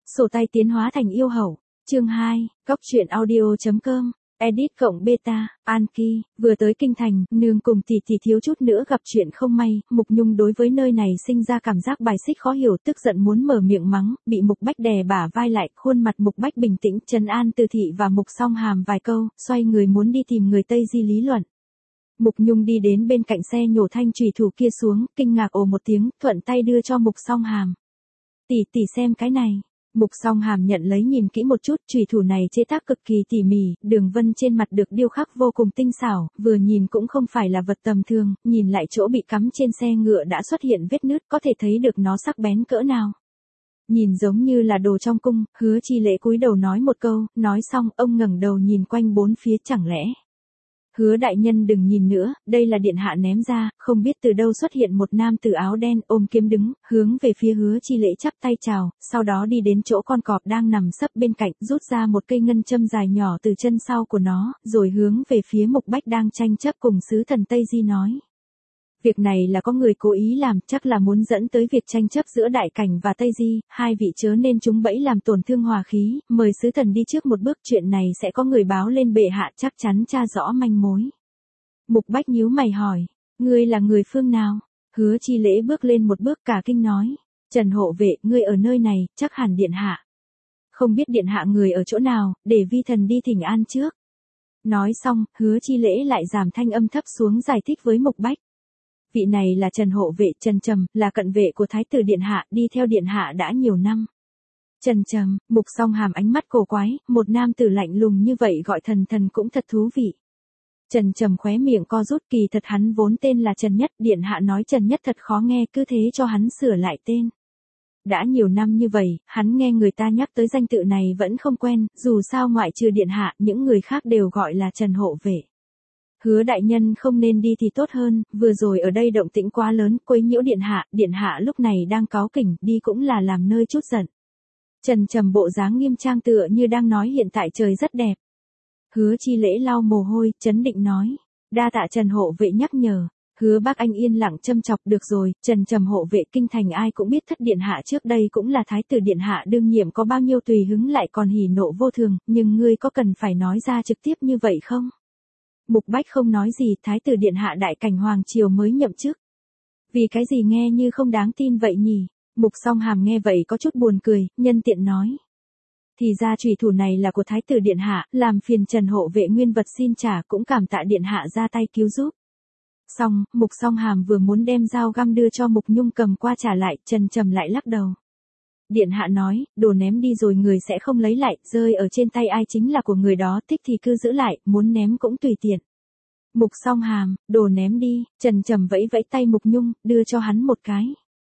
Sổ tay tiến hóa thành yêu hậu. Chương 2, Góc truyện audio.com. Edit cộng beta, Anki, vừa tới kinh thành, nương cùng tỷ tỷ thiếu chút nữa gặp chuyện không may, Mục Nhung đối với nơi này sinh ra cảm giác bài xích khó hiểu, tức giận muốn mở miệng mắng, bị Mục Bách đè bả vai lại, khuôn mặt Mục Bách bình tĩnh, trấn an Từ Thị và Mục Song Hàm vài câu, xoay người muốn đi tìm người Tây Di lý luận. Mục Nhung đi đến bên cạnh xe nhổ thanh chùy thủ kia xuống, kinh ngạc ồ một tiếng, thuận tay đưa cho Mục Song Hàm. Tỷ tỷ xem cái này. Mục Song Hàm nhận lấy nhìn kỹ một chút, chùy thủ này chế tác cực kỳ tỉ mỉ, đường vân trên mặt được điêu khắc vô cùng tinh xảo, vừa nhìn cũng không phải là vật tầm thường, nhìn lại chỗ bị cắm trên xe ngựa đã xuất hiện vết nứt, có thể thấy được nó sắc bén cỡ nào. Nhìn giống như là đồ trong cung, Hứa Chi Lễ cúi đầu nói một câu, nói xong ông ngẩng đầu nhìn quanh bốn phía, chẳng lẽ. Hứa đại nhân đừng nhìn nữa, đây là điện hạ ném ra, không biết từ đâu xuất hiện một nam tử áo đen ôm kiếm đứng, hướng về phía Hứa Chi Lễ chắp tay chào, sau đó đi đến chỗ con cọp đang nằm sấp bên cạnh, rút ra một cây ngân châm dài nhỏ từ chân sau của nó, rồi hướng về phía Mục Bách đang tranh chấp cùng sứ thần Tây Di nói. Việc này là có người cố ý làm, chắc là muốn dẫn tới việc tranh chấp giữa Đại Cảnh và Tây Di, hai vị chớ nên trúng bẫy làm tổn thương hòa khí, mời sứ thần đi trước một bước, chuyện này sẽ có người báo lên bệ hạ, chắc chắn tra rõ manh mối. Mục Bách nhíu mày hỏi, ngươi là người phương nào? Hứa Chi Lễ bước lên một bước cả kinh nói, Trần hộ vệ, ngươi ở nơi này, chắc hẳn điện hạ. Không biết điện hạ người ở chỗ nào, để vi thần đi thỉnh an trước. Nói xong, Hứa Chi Lễ lại giảm thanh âm thấp xuống giải thích với Mục Bách. Vị này là Trần hộ vệ Trần Trầm, là cận vệ của Thái tử điện hạ, đi theo điện hạ đã nhiều năm. Trần Trầm, Mục Song Hàm ánh mắt cổ quái, một nam tử lạnh lùng như vậy gọi thần cũng thật thú vị. Trần Trầm khóe miệng co rút, kỳ thật hắn vốn tên là Trần Nhất, điện hạ nói Trần Nhất thật khó nghe, cứ thế cho hắn sửa lại tên. Đã nhiều năm như vậy, hắn nghe người ta nhắc tới danh tự này vẫn không quen, dù sao ngoại trừ điện hạ, những người khác đều gọi là Trần hộ vệ. Hứa đại nhân không nên đi thì tốt hơn, vừa rồi ở đây động tĩnh quá lớn, quấy nhiễu điện hạ lúc này đang cáu kỉnh, đi cũng là làm nơi chút giận. Trần Trầm bộ dáng nghiêm trang tựa như đang nói hiện tại trời rất đẹp. Hứa Chi Lễ lau mồ hôi, trấn định nói, đa tạ Trần hộ vệ nhắc nhở. Hứa Bác Anh yên lặng châm chọc, được rồi, Trần Trầm hộ vệ, kinh thành ai cũng biết thất điện hạ trước đây cũng là thái tử điện hạ đương nhiệm, có bao nhiêu tùy hứng lại còn hỉ nộ vô thường, nhưng ngươi có cần phải nói ra trực tiếp như vậy không? Mục Bách không nói gì, thái tử điện hạ Đại Cảnh hoàng triều mới nhậm chức. Vì cái gì nghe như không đáng tin vậy nhỉ? Mục Song Hàm nghe vậy có chút buồn cười, nhân tiện nói. Thì ra chùy thủ này là của thái tử điện hạ, làm phiền Trần hộ vệ nguyên vật xin trả, cũng cảm tạ điện hạ ra tay cứu giúp. Xong, Mục Song Hàm vừa muốn đem dao găm đưa cho Mục Nhung cầm qua trả lại, Trần Trầm lại lắc đầu. Điện hạ nói, đồ ném đi rồi người sẽ không lấy lại, rơi ở trên tay ai chính là của người đó, thích thì cứ giữ lại, muốn ném cũng tùy tiện. Mục Song Hàm, đồ ném đi, Trần Trầm vẫy vẫy tay Mục Nhung, đưa cho hắn một cái.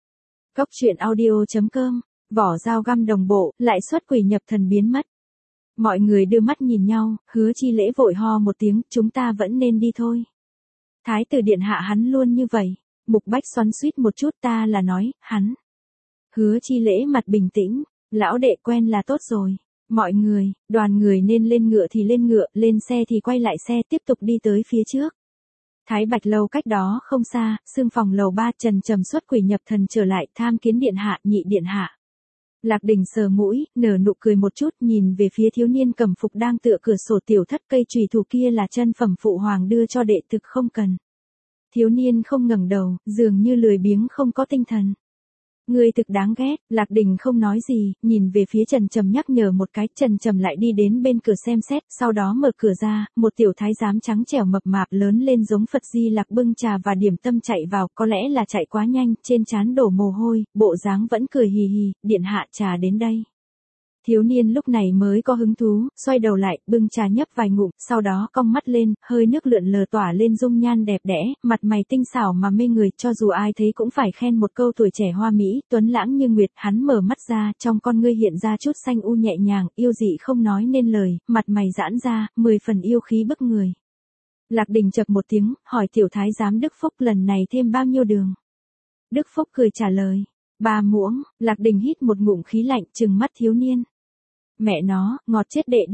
Góc truyện audio.com, vỏ dao găm đồng bộ, lại xuất quỷ nhập thần biến mất. Mọi người đưa mắt nhìn nhau, Hứa Chi Lễ vội ho một tiếng, chúng ta vẫn nên đi thôi. Thái tử điện hạ hắn luôn như vậy. Mục Bách xoắn xuýt một chút, ta là nói, hắn. Hứa Chi Lễ mặt bình tĩnh, lão đệ quen là tốt rồi. Mọi người, đoàn người nên lên ngựa thì lên ngựa, lên xe thì quay lại xe, tiếp tục đi tới phía trước. Thái Bạch lâu cách đó không xa, xương phòng lầu 3, Trần Trầm xuất quỷ nhập thần trở lại, tham kiến điện hạ, nhị điện hạ. Lạc Đình sờ mũi, nở nụ cười một chút, nhìn về phía thiếu niên cầm phục đang tựa cửa sổ tiểu thất, cây chùy thủ kia là chân phẩm phụ hoàng đưa cho đệ thực không cần. Thiếu niên không ngẩng đầu, dường như lười biếng không có tinh thần. Ngươi thực đáng ghét, Lạc Đình không nói gì, nhìn về phía Trần Trầm nhắc nhở một cái, Trần Trầm lại đi đến bên cửa xem xét, sau đó mở cửa ra, một tiểu thái giám trắng trẻo mập mạp lớn lên giống Phật Di Lặc bưng trà và điểm tâm chạy vào, có lẽ là chạy quá nhanh, trên trán đổ mồ hôi, bộ dáng vẫn cười hì hì, điện hạ trà đến đây. Thiếu niên lúc này mới có hứng thú, xoay đầu lại, bưng trà nhấp vài ngụm, sau đó cong mắt lên, hơi nước lượn lờ tỏa lên dung nhan đẹp đẽ, mặt mày tinh xảo mà mê người, cho dù ai thấy cũng phải khen một câu tuổi trẻ hoa mỹ, tuấn lãng như nguyệt, hắn mở mắt ra, trong con ngươi hiện ra chút xanh u nhẹ nhàng, yêu dị không nói nên lời, mặt mày giãn ra, 10 phần yêu khí bức người. Lạc Đình chập một tiếng, hỏi tiểu thái giám Đức Phúc lần này thêm bao nhiêu đường? Đức Phúc cười trả lời, 3 muỗng, Lạc Đình hít một ngụm khí lạnh, trừng mắt thiếu niên. Mẹ nó, ngọt chết đệ đi.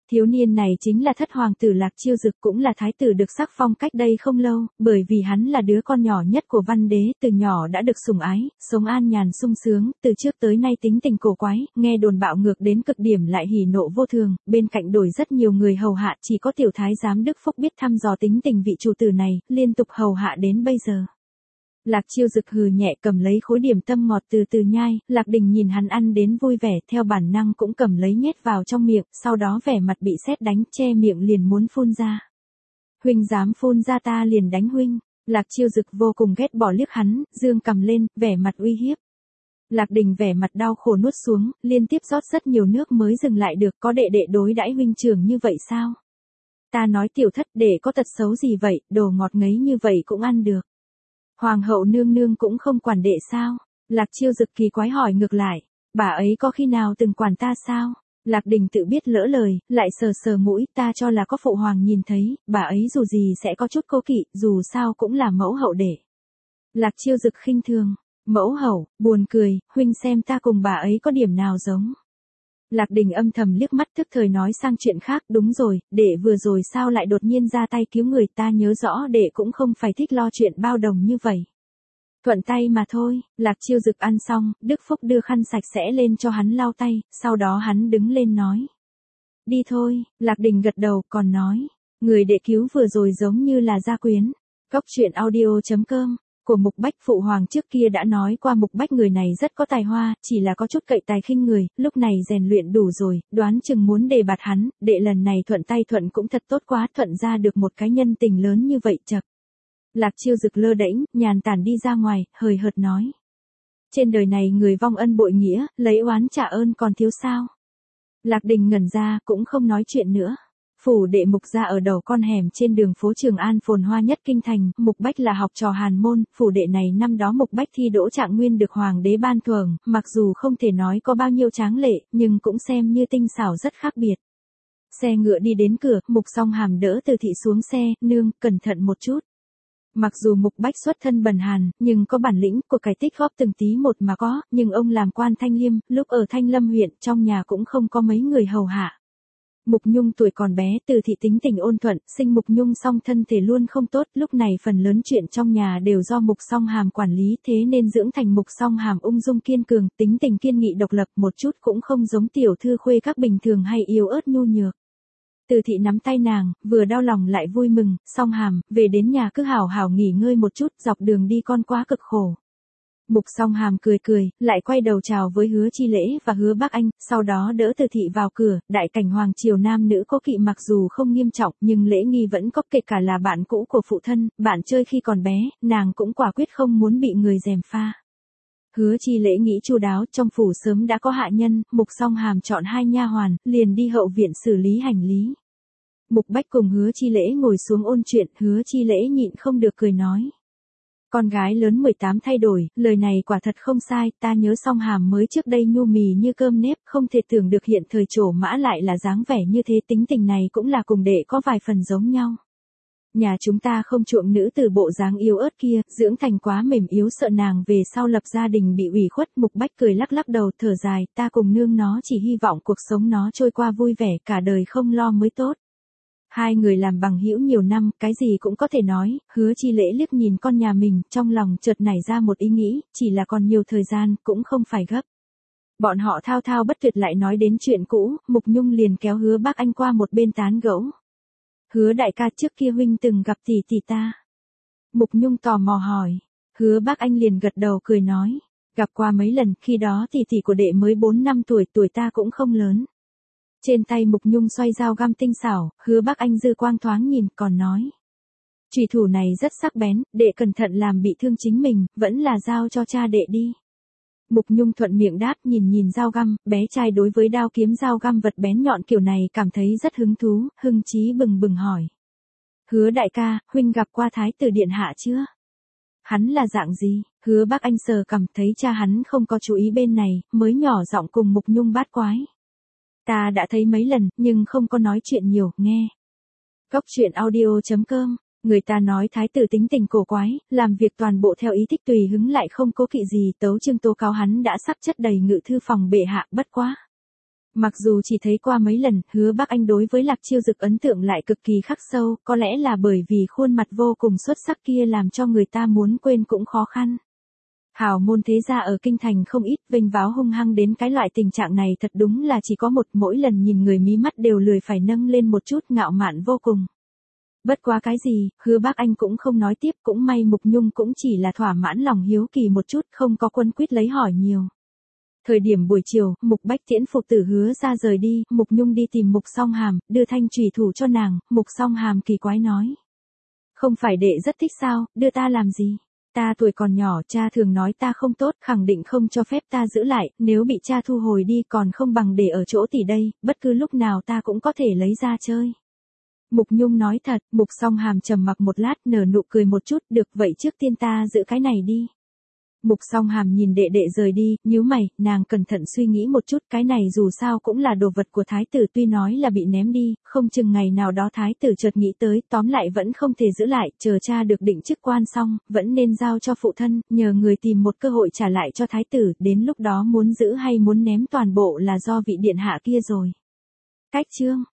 Thiếu niên này chính là thất hoàng tử Lạc Chiêu Dực, cũng là thái tử được sắc phong cách đây không lâu, bởi vì hắn là đứa con nhỏ nhất của văn đế, từ nhỏ đã được sủng ái, sống an nhàn sung sướng, từ trước tới nay tính tình cổ quái, nghe đồn bạo ngược đến cực điểm lại hỉ nộ vô thường, bên cạnh đổi rất nhiều người hầu hạ, chỉ có tiểu thái giám Đức Phúc biết thăm dò tính tình vị chủ tử này, liên tục hầu hạ đến bây giờ. Lạc Chiêu Dực hừ nhẹ cầm lấy khối điểm tâm ngọt từ từ nhai, Lạc Đình nhìn hắn ăn đến vui vẻ, theo bản năng cũng cầm lấy nhét vào trong miệng, sau đó vẻ mặt bị sét đánh, che miệng liền muốn phun ra. Huynh dám phun ra ta liền đánh huynh. Lạc Chiêu Dực vô cùng ghét bỏ liếc hắn, dương cầm lên, vẻ mặt uy hiếp. Lạc Đình vẻ mặt đau khổ nuốt xuống, liên tiếp rót rất nhiều nước mới dừng lại được, có đệ đệ đối đãi huynh trưởng như vậy sao? Ta nói tiểu thất đệ có tật xấu gì vậy, đồ ngọt ngấy như vậy cũng ăn được. Hoàng hậu nương nương cũng không quản đệ sao? Lạc Chiêu Dực kỳ quái hỏi ngược lại, bà ấy có khi nào từng quản ta sao? Lạc Đình tự biết lỡ lời, lại sờ sờ mũi, ta cho là có phụ hoàng nhìn thấy, bà ấy dù gì sẽ có chút cố kỵ, dù sao cũng là mẫu hậu đệ. Lạc Chiêu Dực khinh thường, mẫu hậu, buồn cười, huynh xem ta cùng bà ấy có điểm nào giống. Lạc Đình âm thầm liếc mắt tức thời nói sang chuyện khác, đúng rồi, đệ vừa rồi sao lại đột nhiên ra tay cứu người, ta nhớ rõ đệ cũng không phải thích lo chuyện bao đồng như vậy. Thuận tay mà thôi. Lạc Chiêu Dực ăn xong, Đức Phúc đưa khăn sạch sẽ lên cho hắn lau tay, sau đó hắn đứng lên nói. Đi thôi. Lạc Đình gật đầu, còn nói, người đệ cứu vừa rồi giống như là gia quyến. Cốc truyện audio.com của Mục Bách. Phụ hoàng trước kia đã nói qua Mục Bách người này rất có tài hoa, chỉ là có chút cậy tài khinh người, lúc này rèn luyện đủ rồi, đoán chừng muốn đề bạt hắn, đệ lần này thuận tay thuận cũng thật tốt quá, thuận ra được một cái nhân tình lớn như vậy chậc. Lạc Chiêu Dực lơ đễnh, nhàn tản đi ra ngoài, hời hợt nói. Trên đời này người vong ân bội nghĩa, lấy oán trả ơn còn thiếu sao? Lạc Đình ngẩn ra, cũng không nói chuyện nữa. Phủ đệ Mục gia ở đầu con hẻm trên đường phố Trường An phồn hoa nhất kinh thành, Mục Bách là học trò hàn môn, phủ đệ này năm đó Mục Bách thi đỗ trạng nguyên được hoàng đế ban thưởng, mặc dù không thể nói có bao nhiêu tráng lệ, nhưng cũng xem như tinh xảo rất khác biệt. Xe ngựa đi đến cửa, Mục Song Hàm đỡ Từ thị xuống xe, nương, cẩn thận một chút. Mặc dù Mục Bách xuất thân bần hàn, nhưng có bản lĩnh, của cải tích góp từng tí một mà có, nhưng ông làm quan Thanh Liêm, lúc ở Thanh Lâm huyện, trong nhà cũng không có mấy người hầu hạ. Mục Nhung tuổi còn bé, Từ thị tính tình ôn thuận, sinh Mục Nhung song thân thể luôn không tốt, lúc này phần lớn chuyện trong nhà đều do Mục Song Hàm quản lý, thế nên dưỡng thành Mục Song Hàm ung dung kiên cường, tính tình kiên nghị độc lập, một chút cũng không giống tiểu thư khuê các bình thường hay yếu ớt nhu nhược. Từ thị nắm tay nàng, vừa đau lòng lại vui mừng, Song Hàm, về đến nhà cứ hảo hảo nghỉ ngơi một chút, dọc đường đi con quá cực khổ. Mục Song Hàm cười cười, lại quay đầu chào với Hứa Chi Lễ và Hứa Bác Anh, sau đó đỡ Từ thị vào cửa, đại cảnh hoàng triều nam nữ cố kỵ mặc dù không nghiêm trọng, nhưng lễ nghi vẫn có, kể cả là bạn cũ của phụ thân, bạn chơi khi còn bé, nàng cũng quả quyết không muốn bị người gièm pha. Hứa Chi Lễ nghĩ chu đáo, trong phủ sớm đã có hạ nhân, Mục Song Hàm chọn 2 nha hoàn, liền đi hậu viện xử lý hành lý. Mục Bách cùng Hứa Chi Lễ ngồi xuống ôn chuyện, Hứa Chi Lễ nhịn không được cười nói. Con gái lớn 18 thay đổi, lời này quả thật không sai, ta nhớ Song Hàm mới trước đây nhu mì như cơm nếp, không thể tưởng được hiện thời trổ mã lại là dáng vẻ như thế, tính tình này cũng là cùng đệ có vài phần giống nhau. Nhà chúng ta không chuộng nữ từ bộ dáng yếu ớt kia, dưỡng thành quá mềm yếu sợ nàng về sau lập gia đình bị ủy khuất. Mục Bách cười lắc lắc đầu thở dài, ta cùng nương nó chỉ hy vọng cuộc sống nó trôi qua vui vẻ, cả đời không lo mới tốt. Hai người làm bằng hữu nhiều năm, cái gì cũng có thể nói, Hứa Chi Lễ liếc nhìn con nhà mình, trong lòng chợt nảy ra một ý nghĩ, chỉ là còn nhiều thời gian, cũng không phải gấp. Bọn họ thao thao bất tuyệt lại nói đến chuyện cũ, Mục Nhung liền kéo Hứa Bác Anh qua một bên tán gẫu. Hứa đại ca, trước kia huynh từng gặp tỷ tỷ ta. Mục Nhung tò mò hỏi. Hứa Bác Anh liền gật đầu cười nói. Gặp qua mấy lần, khi đó tỷ tỷ của đệ mới 4 năm tuổi, tuổi ta cũng không lớn. Trên tay Mục Nhung xoay dao găm tinh xảo, Hứa Bác Anh dư quang thoáng nhìn, còn nói. Chùy thủ này rất sắc bén, đệ cẩn thận làm bị thương chính mình, vẫn là giao cho cha đệ đi. Mục Nhung thuận miệng đáp, nhìn nhìn dao găm, bé trai đối với đao kiếm dao găm vật bén nhọn kiểu này cảm thấy rất hứng thú, hưng chí bừng bừng hỏi. Hứa đại ca, huynh gặp qua Thái tử điện hạ chưa? Hắn là dạng gì? Hứa Bác Anh sờ cằm, thấy cha hắn không có chú ý bên này, mới nhỏ giọng cùng Mục Nhung bát quái. Ta đã thấy mấy lần, nhưng không có nói chuyện nhiều, nghe. Cốc truyện audio.com. Người ta nói thái tử tính tình cổ quái, làm việc toàn bộ theo ý thích tùy hứng lại không cố kỵ gì, Tấu Chương tố cáo hắn đã sắp chất đầy ngự thư phòng bệ hạ, bất quá. Mặc dù chỉ thấy qua mấy lần, Hứa Bắc Anh đối với Lạc Chiêu Dực ấn tượng lại cực kỳ khắc sâu, có lẽ là bởi vì khuôn mặt vô cùng xuất sắc kia làm cho người ta muốn quên cũng khó khăn. Hào môn thế gia ở kinh thành không ít, vênh váo hung hăng đến cái loại tình trạng này thật đúng là chỉ có một, mỗi lần nhìn người mí mắt đều lười phải nâng lên một chút, ngạo mạn vô cùng. Bất quá cái gì, Hứa Bắc Anh cũng không nói tiếp, cũng may Mục Nhung cũng chỉ là thỏa mãn lòng hiếu kỳ một chút, không có quấn quýt lấy hỏi nhiều. Thời điểm buổi chiều, Mục Bách Tiễn phụ tử Hứa ra rời đi, Mục Nhung đi tìm Mục Song Hàm, đưa thanh chùy thủ cho nàng, Mục Song Hàm kỳ quái nói. Không phải đệ rất thích sao, đưa ta làm gì? Ta tuổi còn nhỏ, cha thường nói ta không tốt, khẳng định không cho phép ta giữ lại, nếu bị cha thu hồi đi còn không bằng để ở chỗ tỷ đây, bất cứ lúc nào ta cũng có thể lấy ra chơi. Mục Nhung nói thật, Mục Song Hàm trầm mặc một lát, nở nụ cười một chút, được vậy trước tiên ta giữ cái này đi. Mục Song Hàm nhìn đệ đệ rời đi, nhíu mày, nàng cẩn thận suy nghĩ một chút, cái này dù sao cũng là đồ vật của thái tử, tuy nói là bị ném đi, không chừng ngày nào đó thái tử chợt nghĩ tới, tóm lại vẫn không thể giữ lại, chờ cha được định chức quan xong, vẫn nên giao cho phụ thân, nhờ người tìm một cơ hội trả lại cho thái tử, đến lúc đó muốn giữ hay muốn ném toàn bộ là do vị điện hạ kia rồi. Cách chương